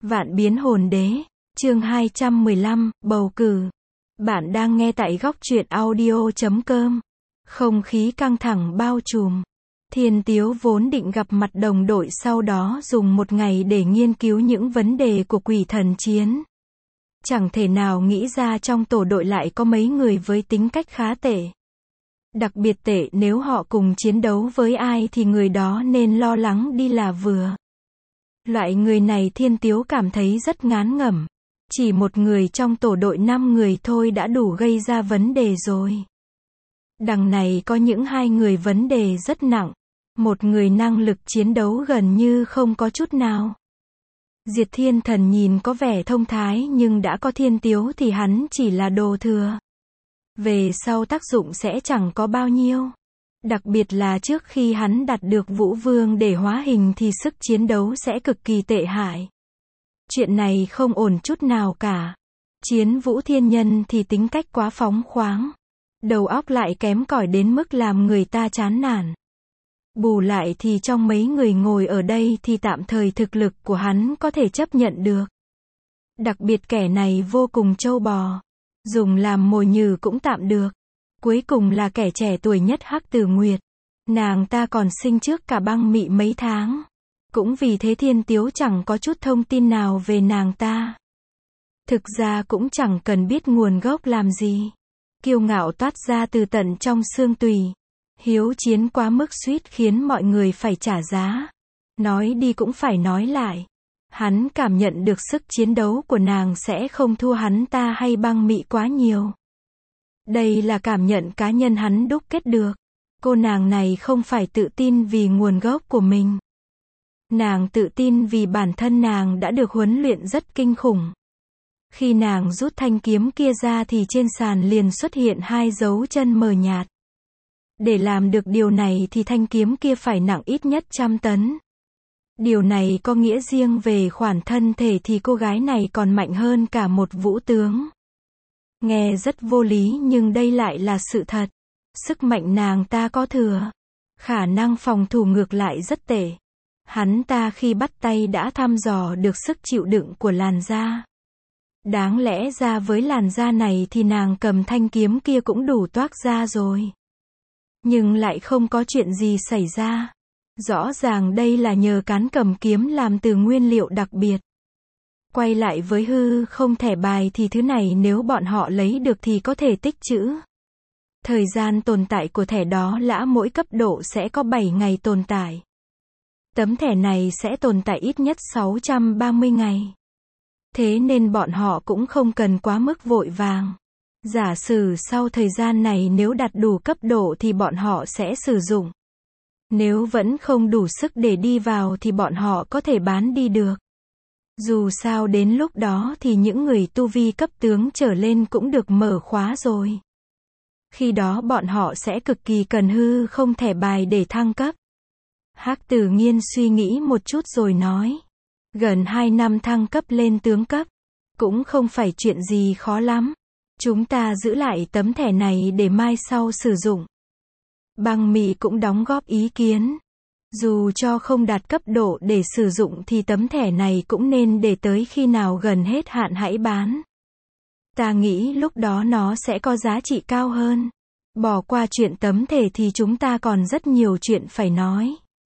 Vạn biến hồn đế, chương 215, bầu cử. Bạn đang nghe tại góc truyện audio.com. Không khí căng thẳng bao trùm. Thiên Tiếu vốn định gặp mặt đồng đội sau đó dùng một ngày để nghiên cứu những vấn đề của quỷ thần chiến. Chẳng thể nào nghĩ ra trong tổ đội lại có mấy người với tính cách khá tệ. Đặc biệt tệ, nếu họ cùng chiến đấu với ai thì người đó nên lo lắng đi là vừa. Loại người này Thiên Tiếu cảm thấy rất ngán ngẩm. Chỉ một người trong tổ đội 5 người thôi đã đủ gây ra vấn đề rồi. Đằng này có những 2 người vấn đề rất nặng. Một người năng lực chiến đấu gần như không có chút nào. Diệt Thiên Thần nhìn có vẻ thông thái nhưng đã có Thiên Tiếu thì hắn chỉ là đồ thừa. Về sau tác dụng sẽ chẳng có bao nhiêu. Đặc biệt là trước khi hắn đạt được Vũ Vương để hóa hình thì sức chiến đấu sẽ cực kỳ tệ hại. Chuyện này không ổn chút nào cả. Chiến Vũ Thiên Nhân thì tính cách quá phóng khoáng. Đầu óc lại kém cỏi đến mức làm người ta chán nản. Bù lại thì trong mấy người ngồi ở đây thì tạm thời thực lực của hắn có thể chấp nhận được. Đặc biệt kẻ này vô cùng trâu bò. Dùng làm mồi nhử cũng tạm được. Cuối cùng là kẻ trẻ tuổi nhất Hắc Tử Nguyệt. Nàng ta còn sinh trước cả Băng Mị mấy tháng. Cũng vì thế Thiên Tiếu chẳng có chút thông tin nào về nàng ta. Thực ra cũng chẳng cần biết nguồn gốc làm gì. Kiêu ngạo toát ra từ tận trong xương tùy. Hiếu chiến quá mức suýt khiến mọi người phải trả giá. Nói đi cũng phải nói lại. Hắn cảm nhận được sức chiến đấu của nàng sẽ không thua hắn ta hay Băng Mị quá nhiều. Đây là cảm nhận cá nhân hắn đúc kết được. Cô nàng này không phải tự tin vì nguồn gốc của mình. Nàng tự tin vì bản thân nàng đã được huấn luyện rất kinh khủng. Khi nàng rút thanh kiếm kia ra thì trên sàn liền xuất hiện 2 dấu chân mờ nhạt. Để làm được điều này thì thanh kiếm kia phải nặng ít nhất 100 tấn. Điều này có nghĩa riêng về khoản thân thể thì cô gái này còn mạnh hơn cả một vũ tướng. Nghe rất vô lý nhưng đây lại là sự thật. Sức mạnh nàng ta có thừa. Khả năng phòng thủ ngược lại rất tệ. Hắn ta khi bắt tay đã thăm dò được sức chịu đựng của làn da. Đáng lẽ ra với làn da này thì nàng cầm thanh kiếm kia cũng đủ toác ra rồi. Nhưng lại không có chuyện gì xảy ra. Rõ ràng đây là nhờ cán cầm kiếm làm từ nguyên liệu đặc biệt. Quay lại với hư không thẻ bài thì thứ này nếu bọn họ lấy được thì có thể tích trữ. Thời gian tồn tại của thẻ đó là mỗi cấp độ sẽ có 7 ngày tồn tại. Tấm thẻ này sẽ tồn tại ít nhất 630 ngày. Thế nên bọn họ cũng không cần quá mức vội vàng. Giả sử sau thời gian này nếu đạt đủ cấp độ thì bọn họ sẽ sử dụng. Nếu vẫn không đủ sức để đi vào thì bọn họ có thể bán đi được. Dù sao đến lúc đó thì những người tu vi cấp tướng trở lên cũng được mở khóa rồi. Khi đó bọn họ sẽ cực kỳ cần hư không thẻ bài để thăng cấp. Hắc Tử Nghiên suy nghĩ một chút rồi nói. Gần 2 năm thăng cấp lên tướng cấp. Cũng không phải chuyện gì khó lắm. Chúng ta giữ lại tấm thẻ này để mai sau sử dụng. Băng Mị cũng đóng góp ý kiến. Dù cho không đạt cấp độ để sử dụng thì tấm thẻ này cũng nên để tới khi nào gần hết hạn hãy bán. Ta nghĩ lúc đó nó sẽ có giá trị cao hơn. Bỏ qua chuyện tấm thẻ thì chúng ta còn rất nhiều chuyện phải nói.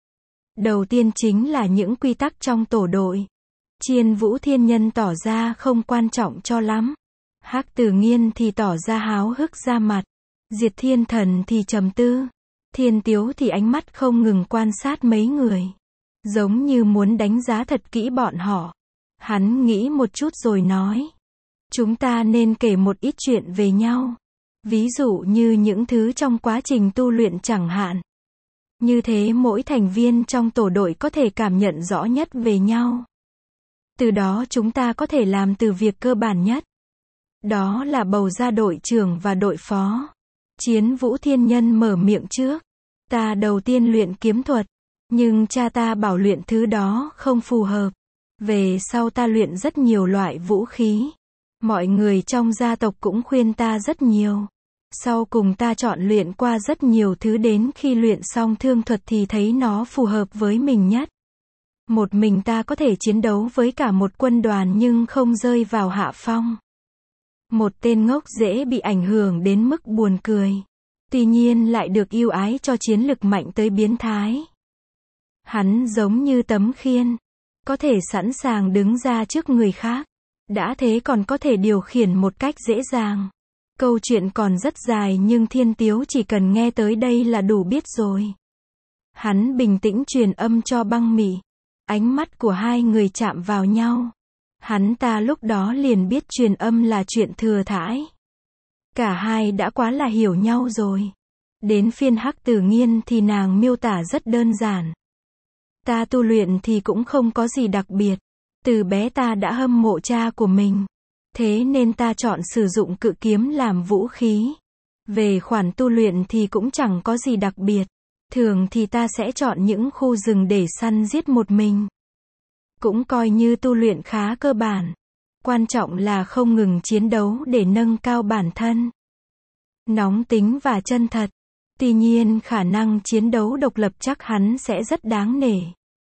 Đầu tiên chính là những quy tắc trong tổ đội. Chiến Vũ Thiên Nhân tỏ ra không quan trọng cho lắm. Hắc Tử Nghiên thì tỏ ra háo hức ra mặt. Diệt Thiên Thần thì trầm tư. Thiên Tiếu thì ánh mắt không ngừng quan sát mấy người. Giống như muốn đánh giá thật kỹ bọn họ. Hắn nghĩ một chút rồi nói. Chúng ta nên kể một ít chuyện về nhau. Ví dụ như những thứ trong quá trình tu luyện chẳng hạn. Như thế mỗi thành viên trong tổ đội có thể cảm nhận rõ nhất về nhau. Từ đó chúng ta có thể làm từ việc cơ bản nhất. Đó là bầu ra đội trưởng và đội phó. Chiến Vũ Thiên Nhân mở miệng trước. Ta đầu tiên luyện kiếm thuật. Nhưng cha ta bảo luyện thứ đó không phù hợp. Về sau ta luyện rất nhiều loại vũ khí. Mọi người trong gia tộc cũng khuyên ta rất nhiều. Sau cùng ta chọn luyện qua rất nhiều thứ đến khi luyện xong thương thuật thì thấy nó phù hợp với mình nhất. Một mình ta có thể chiến đấu với cả một quân đoàn nhưng không rơi vào hạ phong. Một tên ngốc dễ bị ảnh hưởng đến mức buồn cười. Tuy nhiên lại được ưu ái cho chiến lực mạnh tới biến thái. Hắn giống như tấm khiên. Có thể sẵn sàng đứng ra trước người khác. Đã thế còn có thể điều khiển một cách dễ dàng. Câu chuyện còn rất dài nhưng Thiên Tiếu chỉ cần nghe tới đây là đủ biết rồi. Hắn bình tĩnh truyền âm cho Băng Mị. Ánh mắt của hai người chạm vào nhau. Hắn ta lúc đó liền biết truyền âm là chuyện thừa thãi. Cả hai đã quá là hiểu nhau rồi. Đến phiên Hắc Tử Nghiên thì nàng miêu tả rất đơn giản. Ta tu luyện thì cũng không có gì đặc biệt. Từ bé ta đã hâm mộ cha của mình. Thế nên ta chọn sử dụng cự kiếm làm vũ khí. Về khoản tu luyện thì cũng chẳng có gì đặc biệt. Thường thì ta sẽ chọn những khu rừng để săn giết một mình. Cũng coi như tu luyện khá cơ bản. Quan trọng là không ngừng chiến đấu để nâng cao bản thân. Nóng tính và chân thật. Tuy nhiên khả năng chiến đấu độc lập chắc hắn sẽ rất đáng nể.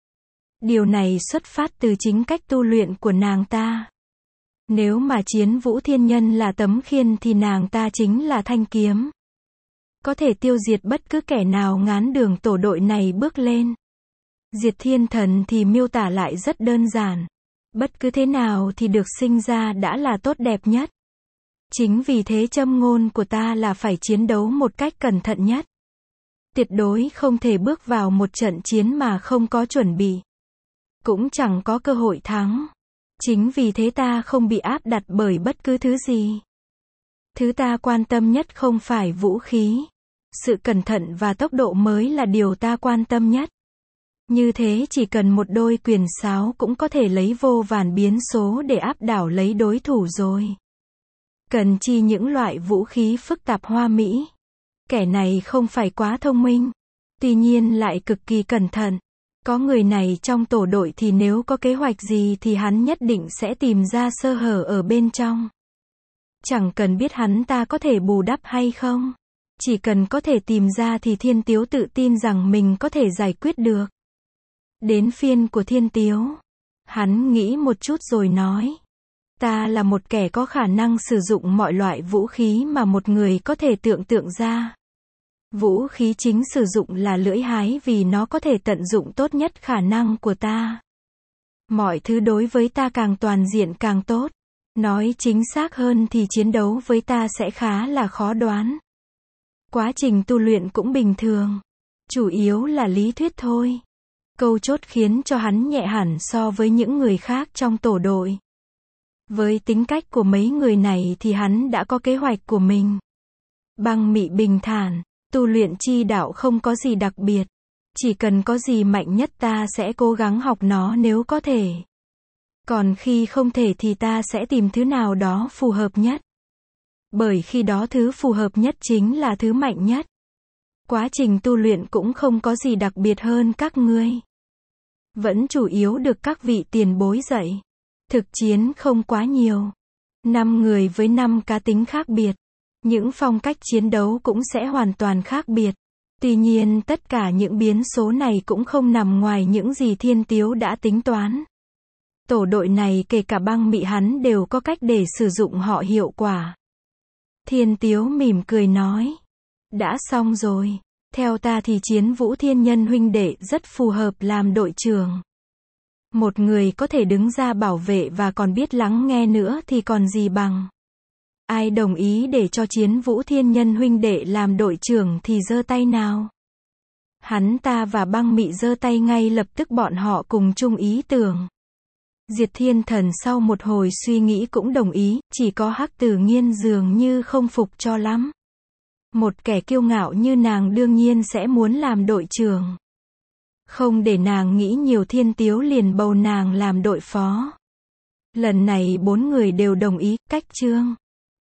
Điều này xuất phát từ chính cách tu luyện của nàng ta. Nếu mà Chiến Vũ Thiên Nhân là tấm khiên thì nàng ta chính là thanh kiếm. Có thể tiêu diệt bất cứ kẻ nào ngán đường tổ đội này bước lên. Diệt Thiên Thần thì miêu tả lại rất đơn giản. Bất cứ thế nào thì được sinh ra đã là tốt đẹp nhất. Chính vì thế châm ngôn của ta là phải chiến đấu một cách cẩn thận nhất. Tuyệt đối không thể bước vào một trận chiến mà không có chuẩn bị. Cũng chẳng có cơ hội thắng. Chính vì thế ta không bị áp đặt bởi bất cứ thứ gì. Thứ ta quan tâm nhất không phải vũ khí. Sự cẩn thận và tốc độ mới là điều ta quan tâm nhất. Như thế chỉ cần một đôi quyền sáo cũng có thể lấy vô vàn biến số để áp đảo lấy đối thủ rồi. Cần chi những loại vũ khí phức tạp hoa mỹ. Kẻ này không phải quá thông minh. Tuy nhiên lại cực kỳ cẩn thận. Có người này trong tổ đội thì nếu có kế hoạch gì thì hắn nhất định sẽ tìm ra sơ hở ở bên trong. Chẳng cần biết hắn ta có thể bù đắp hay không. Chỉ cần có thể tìm ra thì Thiên Tiếu tự tin rằng mình có thể giải quyết được. Đến phiên của Thiên Tiếu. Hắn nghĩ một chút rồi nói. Ta là một kẻ có khả năng sử dụng mọi loại vũ khí mà một người có thể tưởng tượng ra. Vũ khí chính sử dụng là lưỡi hái vì nó có thể tận dụng tốt nhất khả năng của ta. Mọi thứ đối với ta càng toàn diện càng tốt. Nói chính xác hơn thì chiến đấu với ta sẽ khá là khó đoán. Quá trình tu luyện cũng bình thường. Chủ yếu là lý thuyết thôi. Câu chốt khiến cho hắn nhẹ hẳn so với những người khác trong tổ đội. Với tính cách của mấy người này thì hắn đã có kế hoạch của mình. Băng Mị bình thản. Tu luyện chi đạo không có gì đặc biệt. Chỉ cần có gì mạnh nhất ta sẽ cố gắng học nó nếu có thể. Còn khi không thể thì ta sẽ tìm thứ nào đó phù hợp nhất. Bởi khi đó thứ phù hợp nhất chính là thứ mạnh nhất. Quá trình tu luyện cũng không có gì đặc biệt hơn các ngươi. Vẫn chủ yếu được các vị tiền bối dạy. Thực chiến không quá nhiều. 5 người với 5 cá tính khác biệt. Những phong cách chiến đấu cũng sẽ hoàn toàn khác biệt. Tuy nhiên tất cả những biến số này cũng không nằm ngoài những gì Thiên Tiếu đã tính toán. Tổ đội này kể cả Băng Mị hắn đều có cách để sử dụng họ hiệu quả. Thiên Tiếu mỉm cười nói. Đã xong rồi. Theo ta thì Chiến Vũ Thiên Nhân huynh đệ rất phù hợp làm đội trưởng. Một người có thể đứng ra bảo vệ và còn biết lắng nghe nữa thì còn gì bằng. Ai đồng ý để cho Chiến Vũ Thiên Nhân huynh đệ làm đội trưởng thì giơ tay nào. Hắn ta và Băng Mị giơ tay ngay lập tức bọn họ cùng chung ý tưởng. Diệt Thiên Thần sau một hồi suy nghĩ cũng đồng ý, chỉ có Hắc Tử Nghiên dường như không phục cho lắm. Một kẻ kiêu ngạo như nàng đương nhiên sẽ muốn làm đội trưởng. Không để nàng nghĩ nhiều Thiên Tiếu liền bầu nàng làm đội phó. Lần này 4 người đều đồng ý, cách chương.